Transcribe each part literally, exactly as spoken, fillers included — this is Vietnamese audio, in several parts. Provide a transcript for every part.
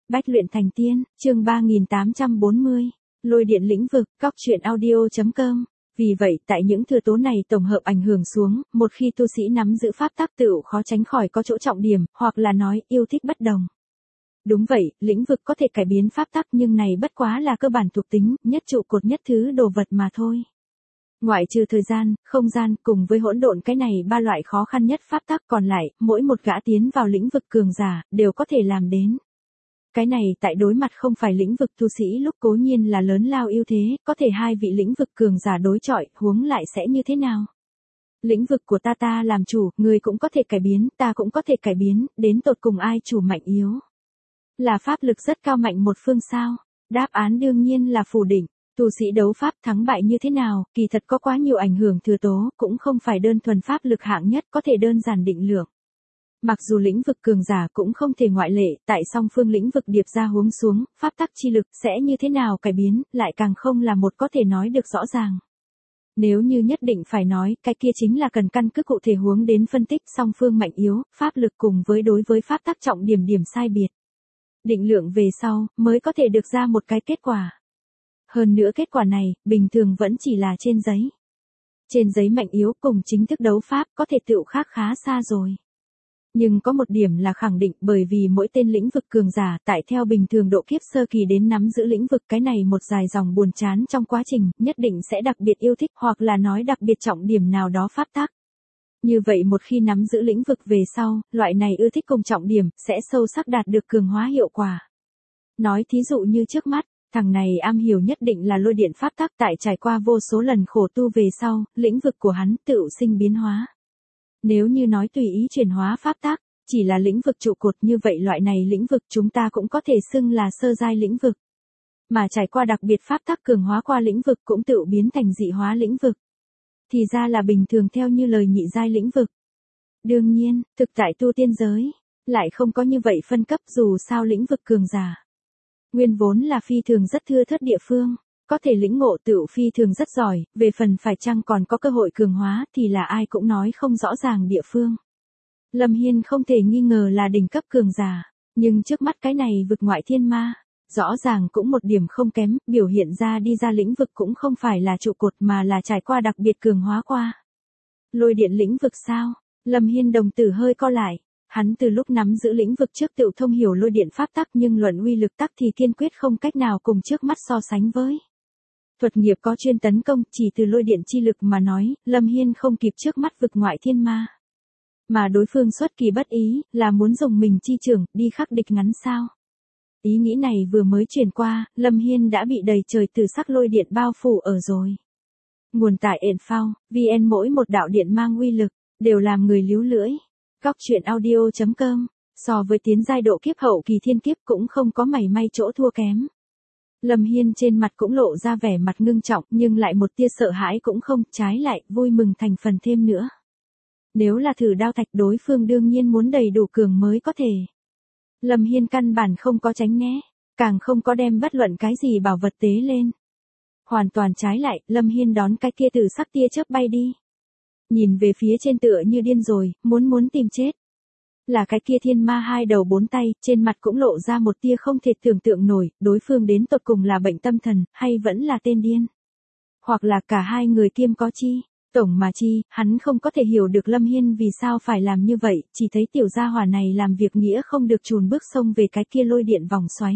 Bách luyện thành tiên, chương ba nghìn tám trăm bốn mươi. Lôi điện lĩnh vực, góc truyện audio chấm com. Vì vậy, tại những thừa tố này tổng hợp ảnh hưởng xuống, một khi tu sĩ nắm giữ pháp tắc tựu khó tránh khỏi có chỗ trọng điểm, hoặc là nói, yêu thích bất đồng. Đúng vậy, lĩnh vực có thể cải biến pháp tắc nhưng này bất quá là cơ bản thuộc tính, nhất trụ cột nhất thứ đồ vật mà thôi. Ngoại trừ thời gian, không gian, cùng với hỗn độn cái này ba loại khó khăn nhất pháp tắc còn lại, mỗi một gã tiến vào lĩnh vực cường giả, đều có thể làm đến. Cái này tại đối mặt không phải lĩnh vực tu sĩ lúc cố nhiên là lớn lao ưu thế, có thể hai vị lĩnh vực cường giả đối chọi, huống lại sẽ như thế nào? Lĩnh vực của ta ta làm chủ, người cũng có thể cải biến, ta cũng có thể cải biến, đến tột cùng ai chủ mạnh yếu? Là pháp lực rất cao mạnh một phương sao? Đáp án đương nhiên là phủ định. Tu sĩ đấu pháp thắng bại như thế nào, kỳ thật có quá nhiều ảnh hưởng thừa tố, cũng không phải đơn thuần pháp lực hạng nhất có thể đơn giản định lượng. Mặc dù lĩnh vực cường giả cũng không thể ngoại lệ, tại song phương lĩnh vực điệp ra huống xuống, pháp tắc chi lực sẽ như thế nào cải biến, lại càng không là một có thể nói được rõ ràng. Nếu như nhất định phải nói, cái kia chính là cần căn cứ cụ thể huống đến phân tích song phương mạnh yếu, pháp lực cùng với đối với pháp tắc trọng điểm điểm sai biệt. Định lượng về sau, mới có thể được ra một cái kết quả. Hơn nữa kết quả này, bình thường vẫn chỉ là trên giấy. Trên giấy mạnh yếu cùng chính thức đấu pháp có thể tựu khác khá xa rồi. Nhưng có một điểm là khẳng định bởi vì mỗi tên lĩnh vực cường giả tại theo bình thường độ kiếp sơ kỳ đến nắm giữ lĩnh vực cái này một dài dòng buồn chán trong quá trình, nhất định sẽ đặc biệt yêu thích hoặc là nói đặc biệt trọng điểm nào đó pháp tắc. Như vậy một khi nắm giữ lĩnh vực về sau, loại này ưa thích cùng trọng điểm sẽ sâu sắc đạt được cường hóa hiệu quả. Nói thí dụ như trước mắt, thằng này am hiểu nhất định là lôi điện pháp tắc tại trải qua vô số lần khổ tu về sau, lĩnh vực của hắn tự sinh biến hóa. Nếu như nói tùy ý chuyển hóa pháp tắc, chỉ là lĩnh vực trụ cột như vậy loại này lĩnh vực chúng ta cũng có thể xưng là sơ giai lĩnh vực. Mà trải qua đặc biệt pháp tắc cường hóa qua lĩnh vực cũng tự biến thành dị hóa lĩnh vực. Thì ra là bình thường theo như lời nhị giai lĩnh vực. Đương nhiên, thực tại tu tiên giới, lại không có như vậy phân cấp dù sao lĩnh vực cường giả. Nguyên vốn là phi thường rất thưa thớt địa phương, có thể lĩnh ngộ tựu phi thường rất giỏi, về phần phải chăng còn có cơ hội cường hóa thì là ai cũng nói không rõ ràng địa phương. Lâm Hiên không thể nghi ngờ là đỉnh cấp cường giả, nhưng trước mắt cái này vực ngoại thiên ma, rõ ràng cũng một điểm không kém, biểu hiện ra đi ra lĩnh vực cũng không phải là trụ cột mà là trải qua đặc biệt cường hóa qua. Lôi điện lĩnh vực sao? Lâm Hiên đồng tử hơi co lại. Hắn từ lúc nắm giữ lĩnh vực trước tự thông hiểu lôi điện pháp tắc nhưng luận uy lực tắc thì kiên quyết không cách nào cùng trước mắt so sánh với. Thuật nghiệp có chuyên tấn công, chỉ từ lôi điện chi lực mà nói, Lâm Hiên không kịp trước mắt vực ngoại thiên ma. Mà đối phương xuất kỳ bất ý, là muốn dùng mình chi trưởng, đi khắc địch ngắn sao. Ý nghĩ này vừa mới truyền qua, Lâm Hiên đã bị đầy trời từ sắc lôi điện bao phủ ở rồi. Nguồn tải ện phao, vn mỗi một đạo điện mang uy lực, đều làm người líu lưỡi. Góc truyện audio chấm com, so với tiến giai độ kiếp hậu kỳ thiên kiếp cũng không có mảy may chỗ thua kém. Lâm Hiên trên mặt cũng lộ ra vẻ mặt ngưng trọng nhưng lại một tia sợ hãi cũng không, trái lại, vui mừng thành phần thêm nữa. Nếu là thử đao thạch đối phương đương nhiên muốn đầy đủ cường mới có thể. Lâm Hiên căn bản không có tránh né, càng không có đem bất luận cái gì bảo vật tế lên. Hoàn toàn trái lại, Lâm Hiên đón cái kia từ sắc tia chớp bay đi. Nhìn về phía trên tựa như điên rồi, muốn muốn tìm chết. Là cái kia thiên ma hai đầu bốn tay, trên mặt cũng lộ ra một tia không thể tưởng tượng nổi, đối phương đến tột cùng là bệnh tâm thần, hay vẫn là tên điên. Hoặc là cả hai người kiêm có chi. Tổng mà chi, hắn không có thể hiểu được Lâm Hiên vì sao phải làm như vậy, chỉ thấy tiểu gia hỏa này làm việc nghĩa không được chùn bước sông về cái kia lôi điện vòng xoáy.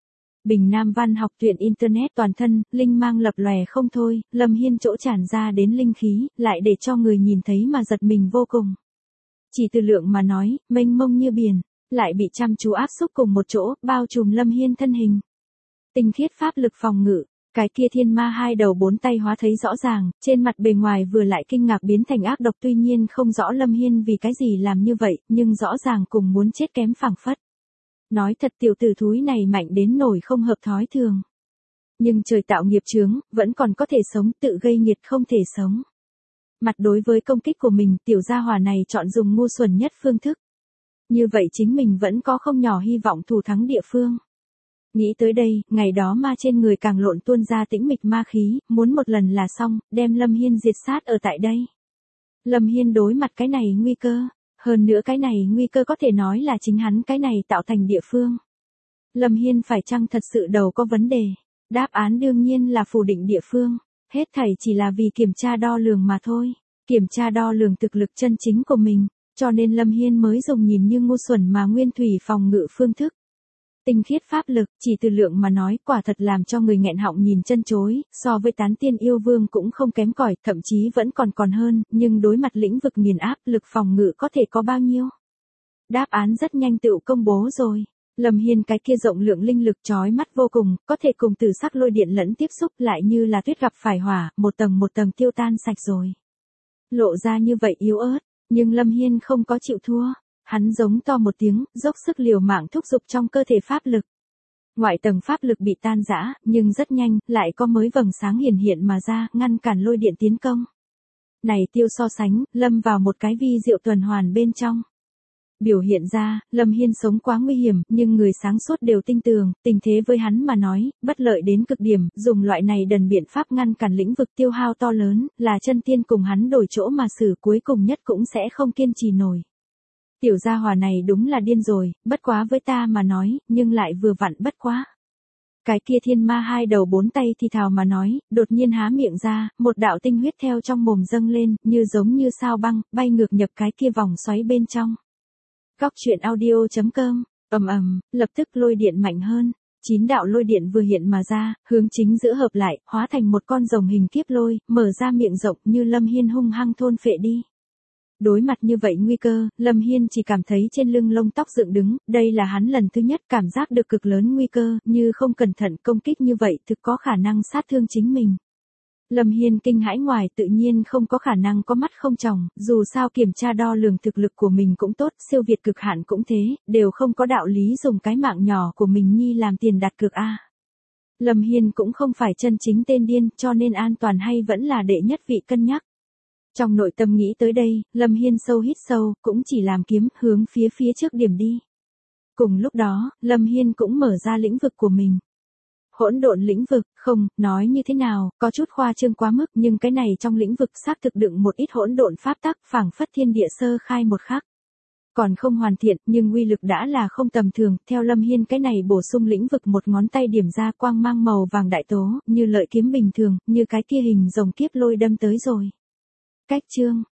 Bình Nam Văn học truyện Internet toàn thân, linh mang lập lòe không thôi, Lâm Hiên chỗ tràn ra đến linh khí, lại để cho người nhìn thấy mà giật mình vô cùng. Chỉ từ lượng mà nói, mênh mông như biển, lại bị chăm chú áp xúc cùng một chỗ, bao trùm Lâm Hiên thân hình. Tinh khiết pháp lực phòng ngự, cái kia thiên ma hai đầu bốn tay hóa thấy rõ ràng, trên mặt bề ngoài vừa lại kinh ngạc biến thành ác độc tuy nhiên không rõ Lâm Hiên vì cái gì làm như vậy, nhưng rõ ràng cùng muốn chết kém phảng phất. Nói thật tiểu tử thúi này mạnh đến nổi không hợp thói thường. Nhưng trời tạo nghiệp chướng, vẫn còn có thể sống, tự gây nghiệt không thể sống. Mặt đối với công kích của mình, tiểu gia hỏa này chọn dùng ngu xuẩn nhất phương thức. Như vậy chính mình vẫn có không nhỏ hy vọng thủ thắng địa phương. Nghĩ tới đây, ngày đó ma trên người càng lộn tuôn ra tĩnh mịch ma khí, muốn một lần là xong, đem Lâm Hiên diệt sát ở tại đây. Lâm Hiên đối mặt cái này nguy cơ. Hơn nữa cái này nguy cơ có thể nói là chính hắn cái này tạo thành địa phương. Lâm Hiên phải chăng thật sự đầu có vấn đề? Đáp án đương nhiên là phủ định địa phương. Hết thảy chỉ là vì kiểm tra đo lường mà thôi. Kiểm tra đo lường thực lực chân chính của mình. Cho nên Lâm Hiên mới dùng nhìn như ngu xuẩn mà nguyên thủy phòng ngự phương thức. Tinh khiết pháp lực, chỉ từ lượng mà nói, quả thật làm cho người nghẹn họng nhìn chân chối, so với tán tiên yêu vương cũng không kém cỏi, thậm chí vẫn còn còn hơn, nhưng đối mặt lĩnh vực nghiền áp, lực phòng ngự có thể có bao nhiêu? Đáp án rất nhanh tự công bố rồi. Lâm Hiên cái kia rộng lượng linh lực chói mắt vô cùng, có thể cùng tử sắc lôi điện lẫn tiếp xúc lại như là tuyết gặp phải hỏa, một tầng một tầng tiêu tan sạch rồi. Lộ ra như vậy yếu ớt, nhưng Lâm Hiên không có chịu thua. Hắn giống to một tiếng, dốc sức liều mạng thúc giục trong cơ thể pháp lực. Ngoại tầng pháp lực bị tan rã, nhưng rất nhanh, lại có mới vầng sáng hiển hiện mà ra, ngăn cản lôi điện tiến công. Này tiêu so sánh, lâm vào một cái vi diệu tuần hoàn bên trong. Biểu hiện ra, Lâm Hiên sống quá nguy hiểm, nhưng người sáng suốt đều tin tưởng, tình thế với hắn mà nói, bất lợi đến cực điểm, dùng loại này đần biện pháp ngăn cản lĩnh vực tiêu hao to lớn, là chân tiên cùng hắn đổi chỗ mà xử cuối cùng nhất cũng sẽ không kiên trì nổi. Tiểu gia hỏa này đúng là điên rồi, bất quá với ta mà nói, nhưng lại vừa vặn bất quá. Cái kia thiên ma hai đầu bốn tay thì thào mà nói, đột nhiên há miệng ra, một đạo tinh huyết theo trong mồm dâng lên, như giống như sao băng, bay ngược nhập cái kia vòng xoáy bên trong. Góc truyện audio chấm com, ầm ầm, lập tức lôi điện mạnh hơn. Chín đạo lôi điện vừa hiện mà ra, hướng chính giữa hợp lại, hóa thành một con rồng hình kiếp lôi, mở ra miệng rộng như Lâm Hiên hung hăng thôn phệ đi. Đối mặt như vậy nguy cơ, Lâm Hiên chỉ cảm thấy trên lưng lông tóc dựng đứng, đây là hắn lần thứ nhất cảm giác được cực lớn nguy cơ, như không cẩn thận công kích như vậy thực có khả năng sát thương chính mình. Lâm Hiên kinh hãi ngoài tự nhiên không có khả năng có mắt không tròng, dù sao kiểm tra đo lường thực lực của mình cũng tốt, siêu việt cực hạn cũng thế, đều không có đạo lý dùng cái mạng nhỏ của mình nhi làm tiền đặt cược a. Lâm Hiên cũng không phải chân chính tên điên, cho nên an toàn hay vẫn là đệ nhất vị cân nhắc. Trong nội tâm nghĩ tới đây, Lâm Hiên sâu hít sâu, cũng chỉ làm kiếm, hướng phía phía trước điểm đi. Cùng lúc đó, Lâm Hiên cũng mở ra lĩnh vực của mình. Hỗn độn lĩnh vực, không, nói như thế nào, có chút khoa trương quá mức, nhưng cái này trong lĩnh vực xác thực đựng một ít hỗn độn pháp tắc, phảng phất thiên địa sơ khai một khắc. Còn không hoàn thiện, nhưng uy lực đã là không tầm thường, theo Lâm Hiên cái này bổ sung lĩnh vực một ngón tay điểm ra quang mang màu vàng đại tố, như lợi kiếm bình thường, như cái kia hình rồng kiếp lôi đâm tới rồi. Cách chương